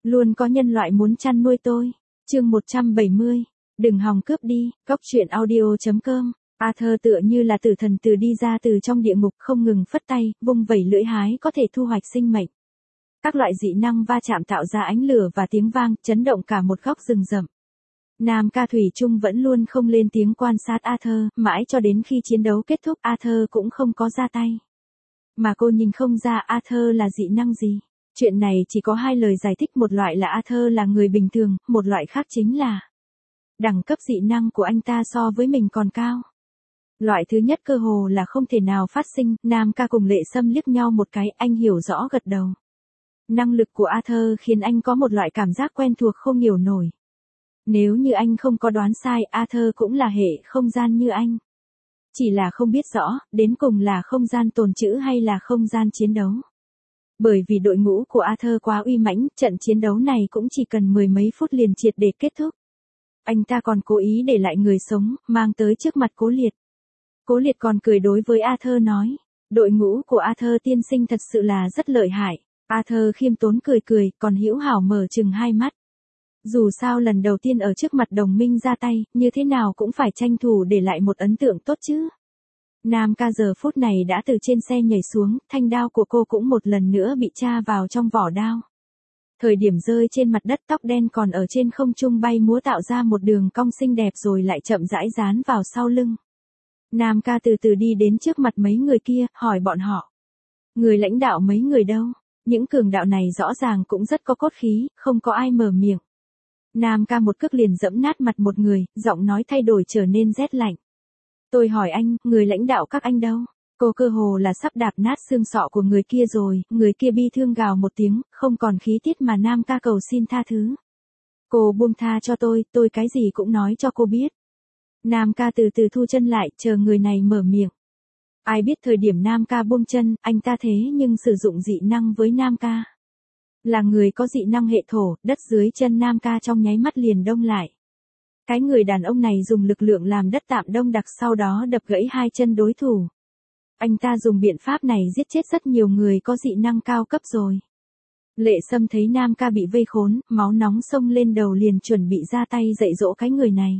Luôn có nhân loại muốn chăn nuôi tôi. Chương 170. Đừng hòng cướp đi. Góc truyện audio.com. Arthur tựa như là tử thần đi ra từ trong địa ngục, không ngừng phất tay, vung vẩy lưỡi hái có thể thu hoạch sinh mệnh. Các loại dị năng va chạm tạo ra ánh lửa và tiếng vang, chấn động cả một góc rừng rậm. Nam ca thủy chung vẫn luôn không lên tiếng quan sát Arthur, mãi cho đến khi chiến đấu kết thúc Arthur cũng không có ra tay. Mà cô nhìn không ra Arthur là dị năng gì. Chuyện này chỉ có hai lời giải thích, một loại là Arthur là người bình thường, một loại khác chính là đẳng cấp dị năng của anh ta so với mình còn cao. Loại thứ nhất cơ hồ là không thể nào phát sinh. Nam ca cùng Lệ Sâm liếc nhau một cái, anh hiểu rõ gật đầu. Năng lực của Arthur khiến anh có một loại cảm giác quen thuộc không hiểu nổi. Nếu như anh không có đoán sai, Arthur cũng là hệ không gian như anh. Chỉ là không biết rõ, đến cùng là không gian tồn trữ hay là không gian chiến đấu. Bởi vì đội ngũ của Arthur quá uy mãnh, trận chiến đấu này cũng chỉ cần mười mấy phút liền triệt để kết thúc. Anh ta còn cố ý để lại người sống, mang tới trước mặt Cố Liệt. Cố Liệt còn cười đối với Arthur nói, đội ngũ của Arthur tiên sinh thật sự là rất lợi hại. Arthur khiêm tốn cười cười, còn hữu hảo mở chừng hai mắt. Dù sao lần đầu tiên ở trước mặt đồng minh ra tay, như thế nào cũng phải tranh thủ để lại một ấn tượng tốt chứ. Nam ca giờ phút này đã từ trên xe nhảy xuống, thanh đao của cô cũng một lần nữa bị tra vào trong vỏ đao. Thời điểm rơi trên mặt đất, tóc đen còn ở trên không trung bay múa tạo ra một đường cong xinh đẹp rồi lại chậm rãi dán vào sau lưng. Nam ca từ từ đi đến trước mặt mấy người kia, hỏi bọn họ. Người lãnh đạo mấy người đâu? Những cường đạo này rõ ràng cũng rất có cốt khí, không có ai mở miệng. Nam ca một cước liền dẫm nát mặt một người, giọng nói thay đổi trở nên rét lạnh. Tôi hỏi anh, người lãnh đạo các anh đâu? Cô cơ hồ là sắp đạp nát xương sọ của người kia rồi, người kia bi thương gào một tiếng, không còn khí tiết mà Nam ca cầu xin tha thứ. Cô buông tha cho tôi cái gì cũng nói cho cô biết. Nam ca từ từ thu chân lại, chờ người này mở miệng. Ai biết thời điểm Nam ca buông chân, anh ta thế nhưng sử dụng dị năng với Nam ca. Là người có dị năng hệ thổ, đất dưới chân Nam ca trong nháy mắt liền đông lại. Cái người đàn ông này dùng lực lượng làm đất tạm đông đặc, sau đó đập gãy hai chân đối thủ. Anh ta dùng biện pháp này giết chết rất nhiều người có dị năng cao cấp rồi. Lệ Sâm thấy Nam ca bị vây khốn, máu nóng xông lên đầu liền chuẩn bị ra tay dạy dỗ cái người này.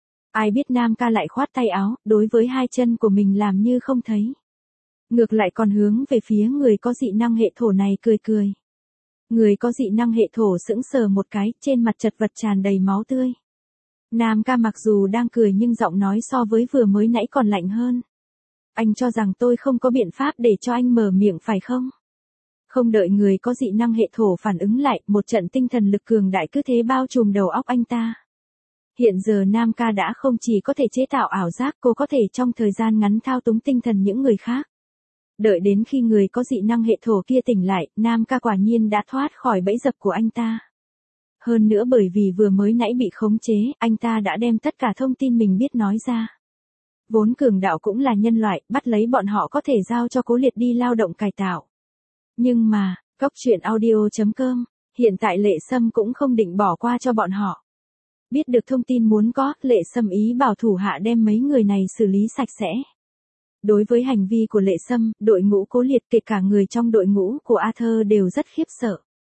Ai biết Nam ca lại khoát tay áo, đối với hai chân của mình làm như không thấy. Ngược lại còn hướng về phía người có dị năng hệ thổ này cười cười. Người có dị năng hệ thổ sững sờ một cái, trên mặt chật vật tràn đầy máu tươi. Nam ca mặc dù đang cười nhưng giọng nói so với vừa mới nãy còn lạnh hơn. Anh cho rằng tôi không có biện pháp để cho anh mở miệng phải không? Không đợi người có dị năng hệ thổ phản ứng lại, một trận tinh thần lực cường đại cứ thế bao trùm đầu óc anh ta. Hiện giờ Nam ca đã không chỉ có thể chế tạo ảo giác, cô có thể trong thời gian ngắn thao túng tinh thần những người khác. Đợi đến khi người có dị năng hệ thổ kia tỉnh lại, Nam ca quả nhiên đã thoát khỏi bẫy dập của anh ta. Hơn nữa bởi vì vừa mới nãy bị khống chế, anh ta đã đem tất cả thông tin mình biết nói ra. Vốn cường đạo cũng là nhân loại, bắt lấy bọn họ có thể giao cho Cố Liệt đi lao động cải tạo. Nhưng mà, góc truyện audio.com, hiện tại Lệ Sâm cũng không định bỏ qua cho bọn họ. Biết được thông tin muốn có, Lệ Sâm ý bảo thủ hạ đem mấy người này xử lý sạch sẽ. Đối với hành vi của Lệ Sâm, đội ngũ Cố Liệt kể cả người trong đội ngũ của Arthur đều rất khiếp sợ.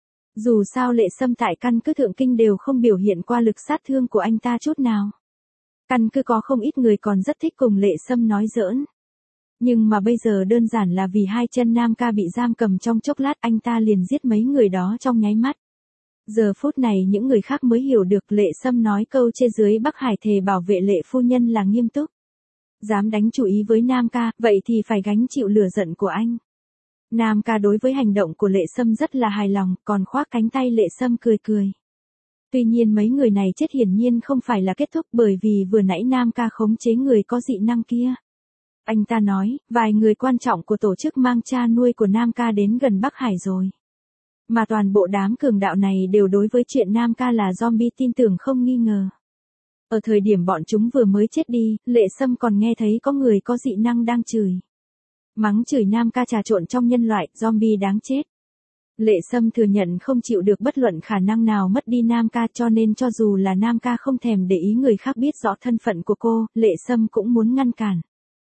Dù sao Lệ Sâm tại căn cứ Thượng Kinh đều không biểu hiện qua lực sát thương của anh ta chút nào. Căn cứ có không ít người còn rất thích cùng Lệ Sâm nói giỡn. Nhưng mà bây giờ đơn giản là vì hai chân Nam ca bị giam cầm trong chốc lát, anh ta liền giết mấy người đó trong nháy mắt. Giờ phút này những người khác mới hiểu được Lệ Sâm nói câu trên dưới Bắc Hải thề bảo vệ Lệ phu nhân là nghiêm túc. Dám đánh chủ ý với Nam ca, vậy thì phải gánh chịu lửa giận của anh. Nam ca đối với hành động của Lệ Sâm rất là hài lòng, còn khoác cánh tay Lệ Sâm cười cười. Tuy nhiên mấy người này chết hiển nhiên không phải là kết thúc, bởi vì vừa nãy Nam ca khống chế người có dị năng kia. Anh ta nói, vài người quan trọng của tổ chức mang cha nuôi của Nam ca đến gần Bắc Hải rồi. Mà toàn bộ đám cường đạo này đều đối với chuyện Nam ca là zombie tin tưởng không nghi ngờ. Ở thời điểm bọn chúng vừa mới chết đi, Lệ Sâm còn nghe thấy có người có dị năng đang chửi. Mắng chửi Nam ca trà trộn trong nhân loại, zombie đáng chết. Lệ Sâm thừa nhận không chịu được bất luận khả năng nào mất đi Nam ca, cho nên cho dù là Nam ca không thèm để ý người khác biết rõ thân phận của cô, Lệ Sâm cũng muốn ngăn cản.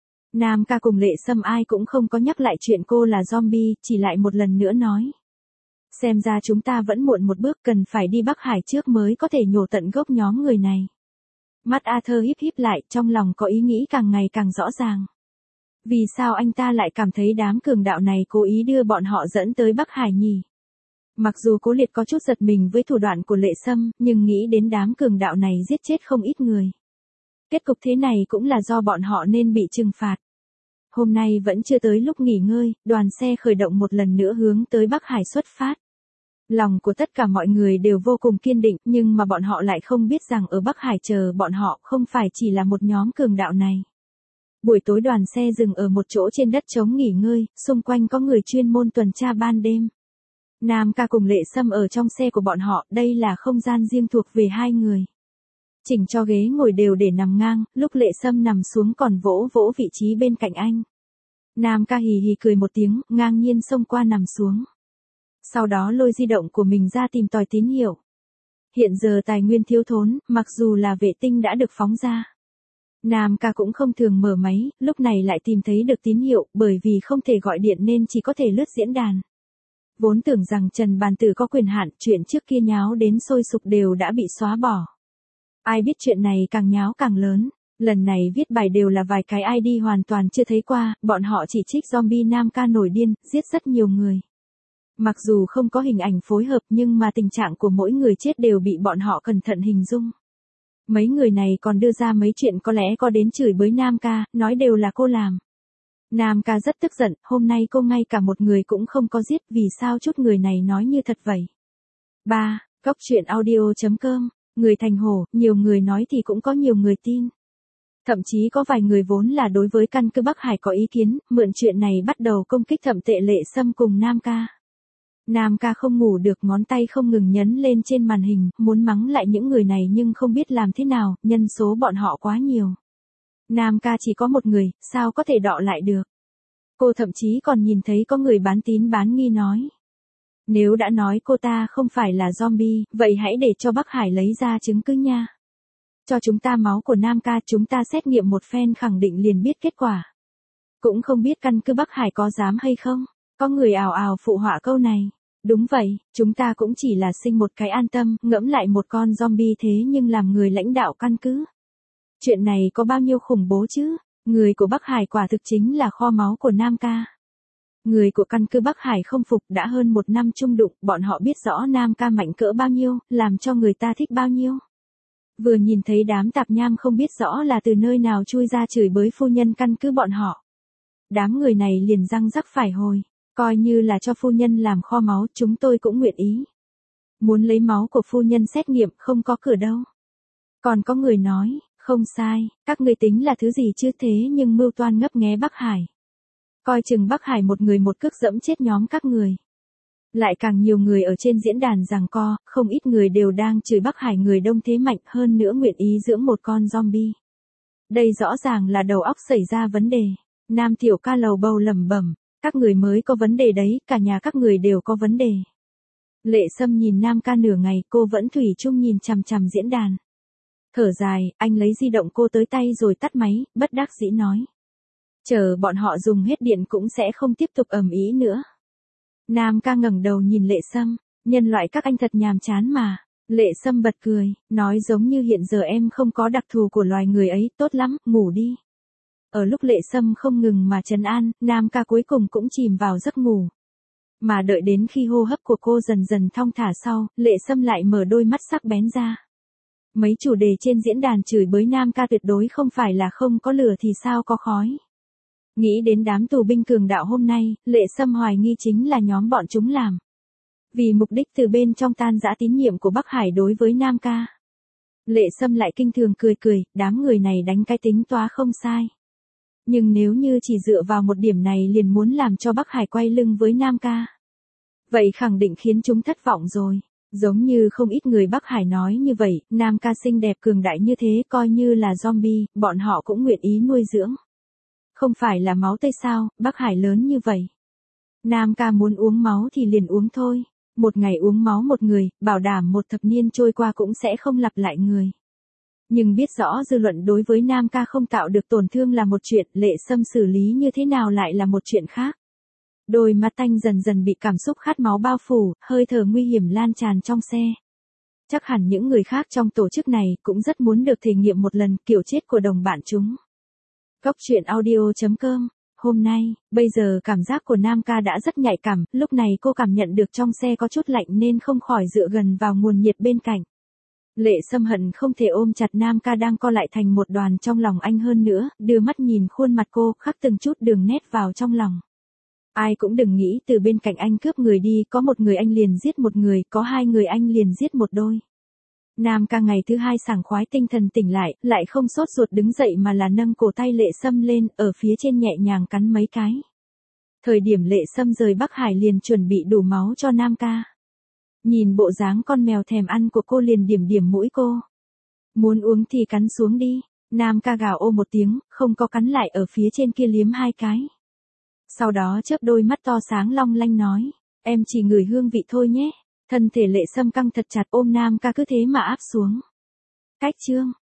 Nam ca cùng Lệ Sâm ai cũng không có nhắc lại chuyện cô là zombie, chỉ lại một lần nữa nói. Xem ra chúng ta vẫn muộn một bước, cần phải đi Bắc Hải trước mới có thể nhổ tận gốc nhóm người này. Mắt Arthur híp híp lại, trong lòng có ý nghĩ càng ngày càng rõ ràng. Vì sao anh ta lại cảm thấy đám cường đạo này cố ý đưa bọn họ dẫn tới Bắc Hải nhỉ? Mặc dù Cố Liệt có chút giật mình với thủ đoạn của Lệ Sâm, nhưng nghĩ đến đám cường đạo này giết chết không ít người. Kết cục thế này cũng là do bọn họ nên bị trừng phạt. Hôm nay vẫn chưa tới lúc nghỉ ngơi, đoàn xe khởi động một lần nữa hướng tới Bắc Hải xuất phát. Lòng của tất cả mọi người đều vô cùng kiên định, nhưng mà bọn họ lại không biết rằng ở Bắc Hải chờ bọn họ không phải chỉ là một nhóm cường đạo này. Buổi tối đoàn xe dừng ở một chỗ trên đất trống nghỉ ngơi, xung quanh có người chuyên môn tuần tra ban đêm. Nam Ca cùng Lệ Sâm ở trong xe của bọn họ, đây là không gian riêng thuộc về hai người. Chỉnh cho ghế ngồi đều để nằm ngang, lúc Lệ Sâm nằm xuống còn vỗ vỗ vị trí bên cạnh anh. Nam Ca hì hì cười một tiếng, ngang nhiên xông qua nằm xuống. Sau đó lôi di động của mình ra tìm tòi tín hiệu. Hiện giờ tài nguyên thiếu thốn, mặc dù là vệ tinh đã được phóng ra. Nam Ca cũng không thường mở máy, lúc này lại tìm thấy được tín hiệu, bởi vì không thể gọi điện nên chỉ có thể lướt diễn đàn. Vốn tưởng rằng Trần Bàn Tử có quyền hạn, chuyện trước kia nháo đến sôi sục đều đã bị xóa bỏ. Ai biết chuyện này càng nháo càng lớn, lần này viết bài đều là vài cái ID hoàn toàn chưa thấy qua, bọn họ chỉ trích zombie Nam Ca nổi điên, giết rất nhiều người. Mặc dù không có hình ảnh phối hợp nhưng mà tình trạng của mỗi người chết đều bị bọn họ cẩn thận hình dung. Mấy người này còn đưa ra mấy chuyện có lẽ có đến chửi bới Nam Ca, nói đều là cô làm. Nam Ca rất tức giận, hôm nay cô ngay cả một người cũng không có giết, vì sao chút người này nói như thật vậy. 3. Góc truyện audio.com, người thành hổ, nhiều người nói thì cũng có nhiều người tin. Thậm chí có vài người vốn là đối với căn cứ Bắc Hải có ý kiến, mượn chuyện này bắt đầu công kích thậm tệ Lệ Sâm cùng Nam Ca. Nam Ca không ngủ được, ngón tay không ngừng nhấn lên trên màn hình, muốn mắng lại những người này nhưng không biết làm thế nào, nhân số bọn họ quá nhiều. Nam Ca chỉ có một người, sao có thể đọ lại được. Cô thậm chí còn nhìn thấy có người bán tín bán nghi nói. Nếu đã nói cô ta không phải là zombie, vậy hãy để cho Bắc Hải lấy ra chứng cứ nha. Cho chúng ta máu của Nam Ca, chúng ta xét nghiệm một phen khẳng định liền biết kết quả. Cũng không biết căn cứ Bắc Hải có dám hay không. Có người ào ào phụ họa câu này. Đúng vậy, chúng ta cũng chỉ là sinh một cái an tâm, ngẫm lại một con zombie thế nhưng làm người lãnh đạo căn cứ. Chuyện này có bao nhiêu khủng bố chứ? Người của Bắc Hải quả thực chính là kho máu của Nam Ca. Người của căn cứ Bắc Hải không phục, đã hơn 1 năm chung đụng, bọn họ biết rõ Nam Ca mạnh cỡ bao nhiêu, làm cho người ta thích bao nhiêu. Vừa nhìn thấy đám tạp nham không biết rõ là từ nơi nào chui ra chửi bới phu nhân căn cứ bọn họ. Đám người này liền răng rắc phải hồi. Coi như là cho phu nhân làm kho máu, chúng tôi cũng nguyện ý. Muốn lấy máu của phu nhân xét nghiệm, không có cửa đâu. Còn có người nói, không sai, các người tính là thứ gì chứ, thế nhưng mưu toan ngấp nghé Bắc Hải. Coi chừng Bắc Hải một người một cước dẫm chết nhóm các người. Lại càng nhiều người ở trên diễn đàn giằng co, không ít người đều đang chửi Bắc Hải người đông thế mạnh, hơn nữa nguyện ý dưỡng một con zombie. Đây rõ ràng là đầu óc xảy ra vấn đề. Nam Tiểu Ca lầu bầu lẩm bẩm. Các người mới có vấn đề đấy, cả nhà các người đều có vấn đề. Lệ Sâm nhìn Nam Ca nửa ngày, cô vẫn thủy chung nhìn chằm chằm diễn đàn. Thở dài, anh lấy di động cô tới tay rồi tắt máy, bất đắc dĩ nói. Chờ bọn họ dùng hết điện cũng sẽ không tiếp tục ầm ĩ nữa. Nam Ca ngẩng đầu nhìn Lệ Sâm, nhân loại các anh thật nhàm chán mà. Lệ Sâm bật cười, nói giống như hiện giờ em không có đặc thù của loài người ấy, tốt lắm, ngủ đi. Ở lúc Lệ Sâm không ngừng mà trấn an, Nam Ca cuối cùng cũng chìm vào giấc ngủ. Mà đợi đến khi hô hấp của cô dần dần thong thả sau, Lệ Sâm lại mở đôi mắt sắc bén ra. Mấy chủ đề trên diễn đàn chửi bới Nam Ca tuyệt đối không phải là không có lửa thì sao có khói. Nghĩ đến đám tù binh cường đạo hôm nay, Lệ Sâm hoài nghi chính là nhóm bọn chúng làm. Vì mục đích từ bên trong tan rã tín nhiệm của Bắc Hải đối với Nam Ca. Lệ Sâm lại kinh thường cười cười, đám người này đánh cái tính toán không sai. Nhưng nếu như chỉ dựa vào một điểm này liền muốn làm cho Bắc Hải quay lưng với Nam Ca. Vậy khẳng định khiến chúng thất vọng rồi. Giống như không ít người Bắc Hải nói như vậy, Nam Ca xinh đẹp cường đại như thế coi như là zombie, bọn họ cũng nguyện ý nuôi dưỡng. Không phải là máu tươi sao, Bắc Hải lớn như vậy. Nam Ca muốn uống máu thì liền uống thôi. Một ngày uống máu một người, bảo đảm 1 thập niên trôi qua cũng sẽ không lặp lại người. Nhưng biết rõ dư luận đối với Nam Ca không tạo được tổn thương là một chuyện, Lệ Sâm xử lý như thế nào lại là một chuyện khác. Đôi mắt Tanh dần dần bị cảm xúc khát máu bao phủ, hơi thở nguy hiểm lan tràn trong xe. Chắc hẳn những người khác trong tổ chức này cũng rất muốn được thể nghiệm một lần kiểu chết của đồng bạn chúng. Góc truyện audio.com. Hôm nay, bây giờ cảm giác của Nam Ca đã rất nhạy cảm, lúc này cô cảm nhận được trong xe có chút lạnh nên không khỏi dựa gần vào nguồn nhiệt bên cạnh. Lệ Sâm hận không thể ôm chặt Nam Ca đang co lại thành một đoàn trong lòng anh hơn nữa, đưa mắt nhìn khuôn mặt cô, khắc từng chút đường nét vào trong lòng. Ai cũng đừng nghĩ từ bên cạnh anh cướp người đi, có một người anh liền giết một người, có hai người anh liền giết một đôi. Nam Ca ngày thứ hai sảng khoái tinh thần tỉnh lại không sốt ruột đứng dậy mà là nâng cổ tay Lệ Sâm lên, ở phía trên nhẹ nhàng cắn mấy cái. Thời điểm Lệ Sâm rời Bắc Hải liền chuẩn bị đủ máu cho Nam Ca. Nhìn bộ dáng con mèo thèm ăn của cô liền điểm điểm mũi cô. Muốn uống thì cắn xuống đi. Nam Ca gào ô một tiếng, không có cắn lại ở phía trên kia liếm hai cái. Sau đó chớp đôi mắt to sáng long lanh nói, em chỉ ngửi hương vị thôi nhé. Thân thể Lệ Sâm căng thật chặt ôm Nam Ca cứ thế mà áp xuống. Cách chương